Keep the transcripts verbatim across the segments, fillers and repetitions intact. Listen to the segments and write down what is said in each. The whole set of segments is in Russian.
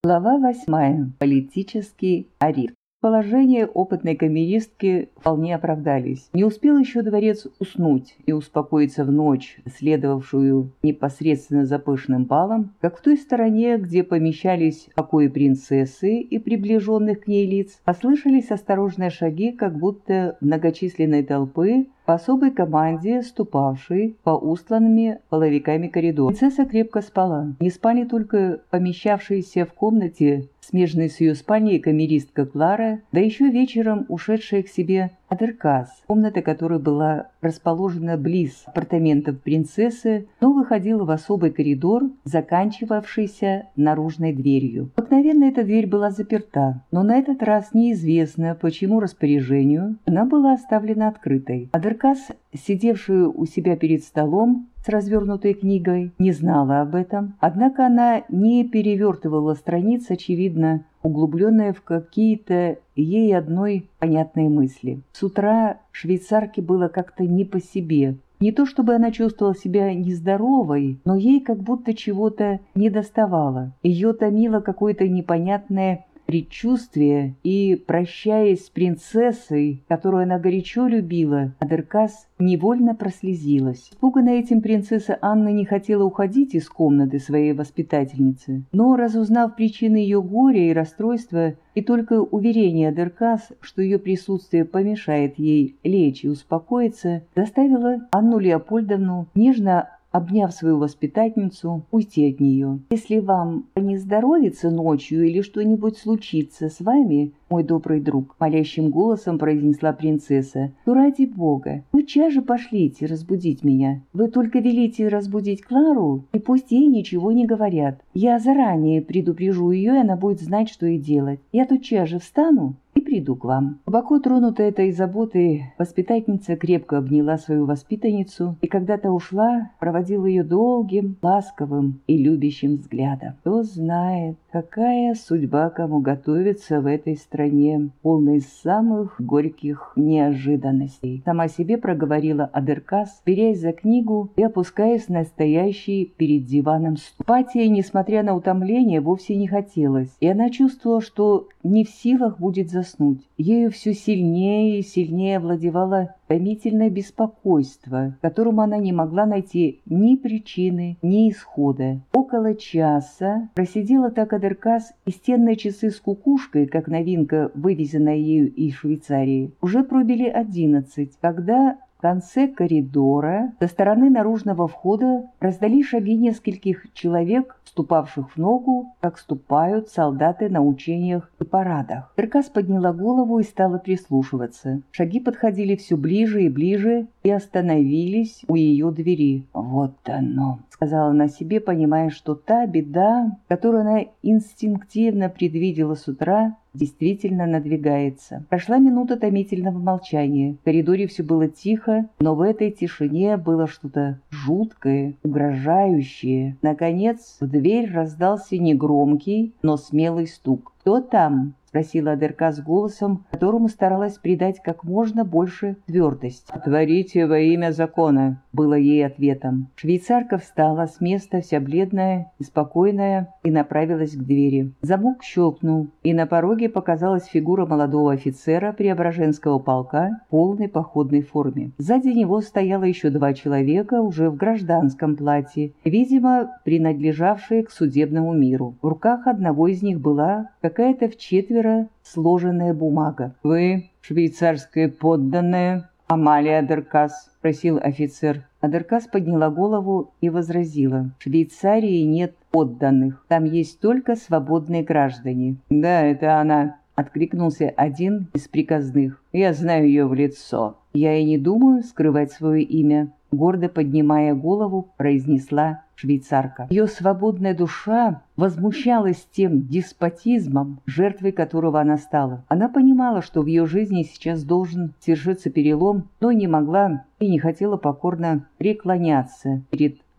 Глава восьмая. Политический арест. Положения опытной камеристки вполне оправдались. Не успел еще дворец уснуть и успокоиться в ночь, следовавшую непосредственно за пышным балом, как в той стороне, где помещались покои принцессы и приближенных к ней лиц, послышались осторожные шаги, как будто многочисленной толпы, по особой команде, ступавшей по устланными половиками коридорам. Принцесса крепко спала. Не спали только помещавшиеся в комнате, смежной с ее спальней, камеристка Клара, да еще вечером ушедшая к себе Адеркас, комната которой была расположена близ апартаментов принцессы, но выходила в особый коридор, заканчивавшийся наружной дверью. Обыкновенно эта дверь была заперта, но на этот раз неизвестно, по чьему распоряжению она была оставлена открытой. Адеркас, сидевшая у себя перед столом с развернутой книгой, не знала об этом, однако она не перевертывала страниц, очевидно, углубленная в какие-то ей одной понятные мысли. С утра швейцарке было как-то не по себе. Не то чтобы она чувствовала себя нездоровой, но ей как будто чего-то недоставало. Ее томило какое-то непонятное предчувствие, и, прощаясь с принцессой, которую она горячо любила, Адеркас невольно прослезилась. Испуганная этим, принцесса Анна не хотела уходить из комнаты своей воспитательницы, но, разузнав причины ее горя и расстройства, и только уверение Адеркас, что ее присутствие помешает ей лечь и успокоиться, заставила Анну Леопольдовну, нежно обняв свою воспитательницу, уйти от нее. «Если вам не здоровится ночью или что-нибудь случится с вами, мой добрый друг», — молящим голосом произнесла принцесса, — «то ради Бога, сейчас же пошлите разбудить меня. Вы только велите разбудить Клару, и пусть ей ничего не говорят. Я заранее предупрежу ее, и она будет знать, что ей делать. Я тотчас же встану и приду к вам». Глубоко тронутая этой заботой, воспитательница крепко обняла свою воспитанницу и, когда та ушла, проводила ее долгим, ласковым и любящим взглядом. Кто знает, какая судьба кому готовится в этой стране, полной самых горьких неожиданностей. Сама себе проговорила Адеркас, берясь за книгу и опускаясь на стоящий перед диваном стул. Спать ей, несмотря на утомление, вовсе не хотелось, и она чувствовала, что не в силах будет заснуть. Ею все сильнее и сильнее овладевало томительное беспокойство, которому она не могла найти ни причины, ни исхода. Около часа просидела так Адеркас, и стенные часы с кукушкой, как новинка, вывезенная ею из Швейцарии, уже пробили одиннадцать, когда в конце коридора со стороны наружного входа раздались шаги нескольких человек, ступавших в ногу, как ступают солдаты на учениях и парадах. Адеркас подняла голову и стала прислушиваться. Шаги подходили все ближе и ближе и остановились у ее двери. «Вот оно», — сказала она себе, понимая, что та беда, которую она инстинктивно предвидела с утра, действительно надвигается. Прошла минута томительного молчания. В коридоре все было тихо, но в этой тишине было что-то жуткое, угрожающее. Наконец, в дверь раздался негромкий, но смелый стук. «Кто там?» — спросила Адеркас голосом, которому старалась придать как можно больше твердости. «Отворите во имя закона», — было ей ответом. Швейцарка встала с места, вся бледная и спокойная, и направилась к двери. Замок щелкнул, и на пороге показалась фигура молодого офицера Преображенского полка в полной походной форме. Сзади него стояло еще два человека, уже в гражданском платье, видимо, принадлежавшие к судебному миру. В руках одного из них была какая-то вчетверо сложенная бумага. «Вы швейцарская подданная Амалия Адеркас?» — спросил офицер. Адеркас подняла голову и возразила: «В Швейцарии нет подданных, там есть только свободные граждане». «Да, это она», — откликнулся один из приказных. «Я знаю ее в лицо». «Я и не думаю скрывать свое имя», — гордо поднимая голову, произнесла швейцарка. Ее свободная душа возмущалась тем деспотизмом, жертвой которого она стала. Она понимала, что в ее жизни сейчас должен свершиться перелом, но не могла и не хотела покорно преклоняться перед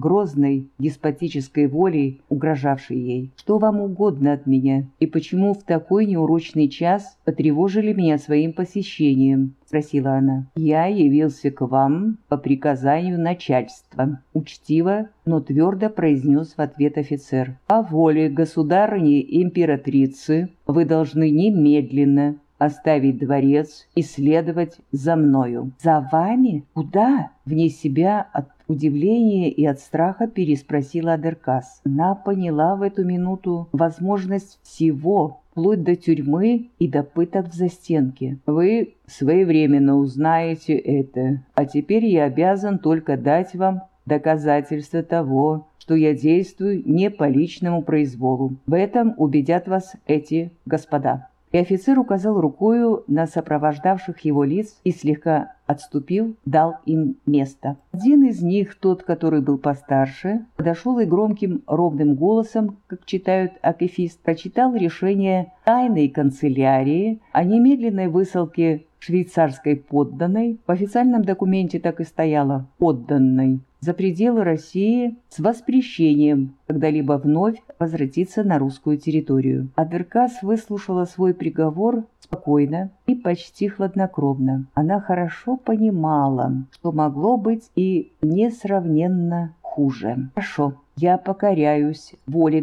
грозной деспотической волей, угрожавшей ей. «Что вам угодно от меня? И почему в такой неурочный час потревожили меня своим посещением?» — спросила она. «Я явился к вам по приказанию начальства», — учтиво, но твердо произнес в ответ офицер. «По воле государыни-императрицы вы должны немедленно оставить дворец и следовать за мною». «За вами? Куда?» Вне себя от удивления и от страха переспросила Адеркас. Она поняла в эту минуту возможность всего, вплоть до тюрьмы и до пыток в застенке. «Вы своевременно узнаете это, а теперь я обязан только дать вам доказательства того, что я действую не по личному произволу. В этом убедят вас эти господа». И офицер указал рукою на сопровождавших его лиц и, слегка отступил, дал им место. Один из них, тот, который был постарше, подошел и громким ровным голосом, как читают акифист, прочитал решение тайной канцелярии о немедленной высылке швейцарской подданной. В официальном документе так и стояло «подданной» за пределы России с воспрещением когда-либо вновь возвратиться на русскую территорию. Адеркас выслушала свой приговор спокойно и почти хладнокровно. Она хорошо понимала, что могло быть и несравненно хуже. «Хорошо, я покоряюсь воле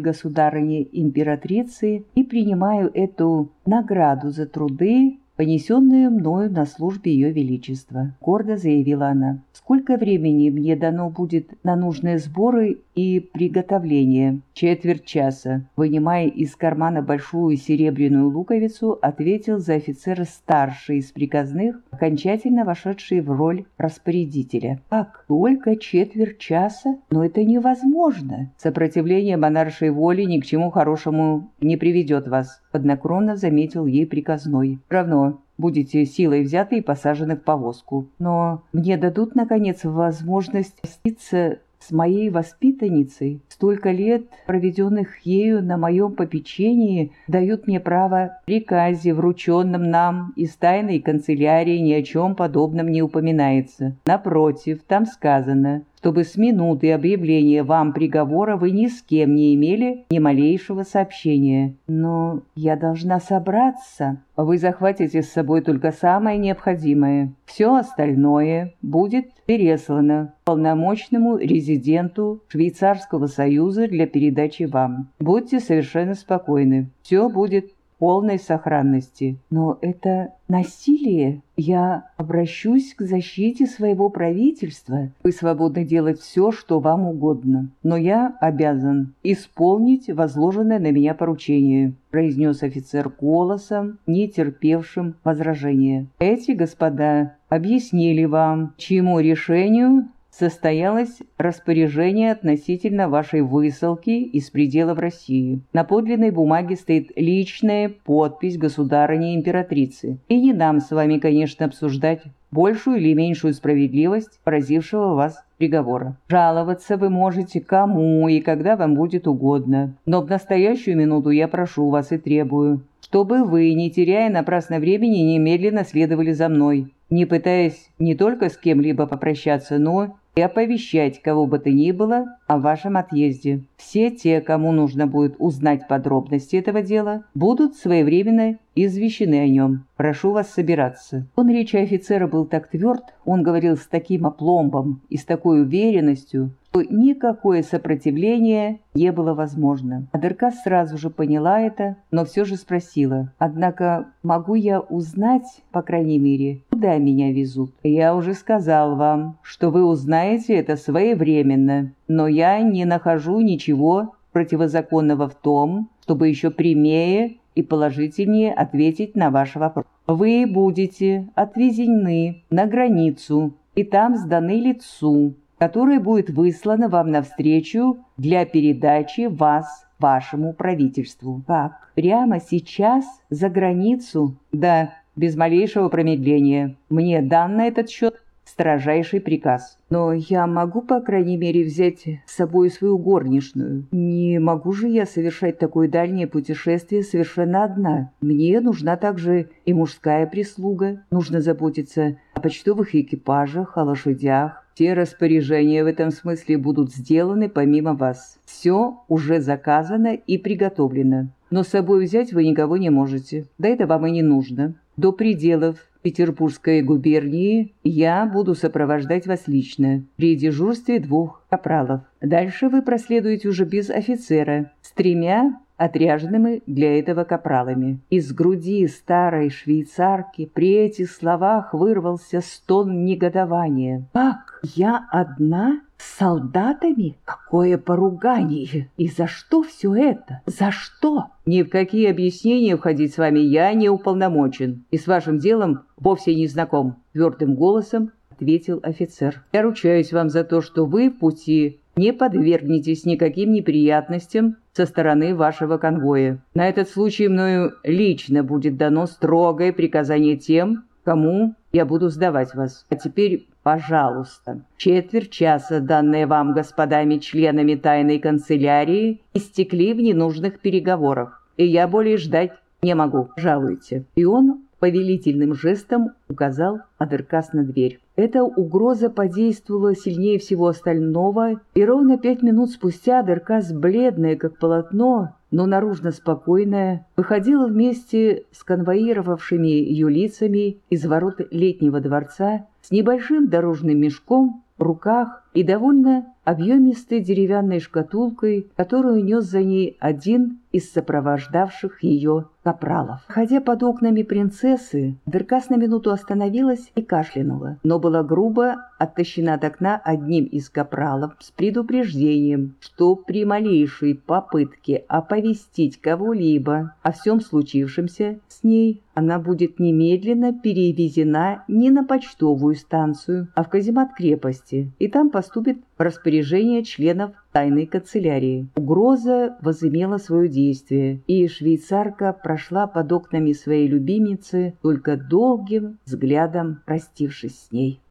государыни-императрицы и принимаю эту награду за труды, понесенную мною на службе Ее Величества», — гордо заявила она. «Сколько времени мне дано будет на нужные сборы и приготовление?» «Четверть часа», — вынимая из кармана большую серебряную луковицу, ответил за офицера старший из приказных, окончательно вошедший в роль распорядителя. «Как? Только четверть часа? Но это невозможно!» «Сопротивление монаршей воли ни к чему хорошему не приведет вас», — хладнокровно заметил ей приказной. «Равно будете силой взяты и посажены в повозку. Но мне дадут, наконец, возможность проститься с моей воспитанницей. Столько лет, проведенных ею на моем попечении, дают мне право в приказе, врученном нам из тайной канцелярии, ни о чем подобном не упоминается. Напротив, там сказано, чтобы с минуты объявления вам приговора вы ни с кем не имели ни малейшего сообщения. Но я должна собраться. Вы захватите с собой только самое необходимое. Все остальное будет переслано полномочному резиденту Швейцарского союза для передачи вам. Будьте совершенно спокойны. Все будет полной сохранности. Но это насилие. Я обращусь к защите своего правительства. Вы свободны делать все, что вам угодно. Но я обязан исполнить возложенное на меня поручение», — произнес офицер голосом, не терпевшим возражения. «Эти господа объяснили вам, чьему решению состоялось распоряжение относительно вашей высылки из пределов России. На подлинной бумаге стоит личная подпись государыни-императрицы. И не нам с вами, конечно, обсуждать большую или меньшую справедливость поразившего вас приговора. Жаловаться вы можете кому и когда вам будет угодно. Но в настоящую минуту я прошу вас и требую, чтобы вы, не теряя напрасно времени, немедленно следовали за мной, не пытаясь не только с кем-либо попрощаться, но и оповещать кого бы то ни было о вашем отъезде. Все те, кому нужно будет узнать подробности этого дела, будут своевременно извещены о нем. Прошу вас собираться». Он речи офицера был так тверд, он говорил с таким опломбом и с такой уверенностью, что никакое сопротивление не было возможно. Адеркас сразу же поняла это, но все же спросила: «Однако могу я узнать, по крайней мере, куда меня везут?» «Я уже сказал вам, что вы узнаете это своевременно, но я не нахожу ничего противозаконного в том, чтобы еще прямее и положительнее ответить на ваш вопрос. Вы будете отвезены на границу и там сданы лицу, которое будет выслано вам навстречу для передачи вас вашему правительству». «Как? Прямо сейчас? За границу?» «Да, без малейшего промедления. Мне дан на этот счет строжайший приказ. Но я могу, по крайней мере, взять с собой свою горничную. Не могу же я совершать такое дальнее путешествие совершенно одна. Мне нужна также и мужская прислуга. Нужно заботиться о почтовых экипажах, о лошадях. Все распоряжения в этом смысле будут сделаны помимо вас. Все уже заказано и приготовлено. Но с собой взять вы никого не можете. Да это вам и не нужно. До пределов Петербургской губернии я буду сопровождать вас лично при дежурстве двух капралов. Дальше вы проследуете уже без офицера с тремя отряженными для этого капралами. Из груди старой швейцарки при этих словах вырвался стон негодования. «Как? Я одна? С солдатами? Какое поругание! И за что все это? За что?» «Ни в какие объяснения входить с вами я не уполномочен и с вашим делом вовсе не знаком», — твердым голосом ответил офицер. «Я ручаюсь вам за то, что вы в пути не подвергнетесь никаким неприятностям со стороны вашего конвоя. На этот случай мною лично будет дано строгое приказание тем, кому я буду сдавать вас. А теперь, пожалуйста, четверть часа, данные вам господами членами тайной канцелярии, истекли в ненужных переговорах, и я более ждать не могу. Жалуйте». И он повелительным жестом указал Адеркас на дверь. Эта угроза подействовала сильнее всего остального, и ровно пять минут спустя Адеркас, бледная как полотно, но наружно спокойная, выходила вместе с конвоировавшими ее лицами из ворот Летнего дворца с небольшим дорожным мешком в руках и довольно объемистой деревянной шкатулкой, которую нес за ней один из сопровождавших ее капралов. Ходя под окнами принцессы, Адеркас на минуту остановилась и кашлянула, но была грубо оттащена от окна одним из капралов с предупреждением, что при малейшей попытке оповестить кого-либо о всем случившемся с ней, она будет немедленно перевезена не на почтовую станцию, а в каземат крепости, и там поступит в распоряжение членов тайной канцелярии. Угроза возымела свое действие, и швейцарка прошла под окнами своей любимицы, только долгим взглядом простившись с ней.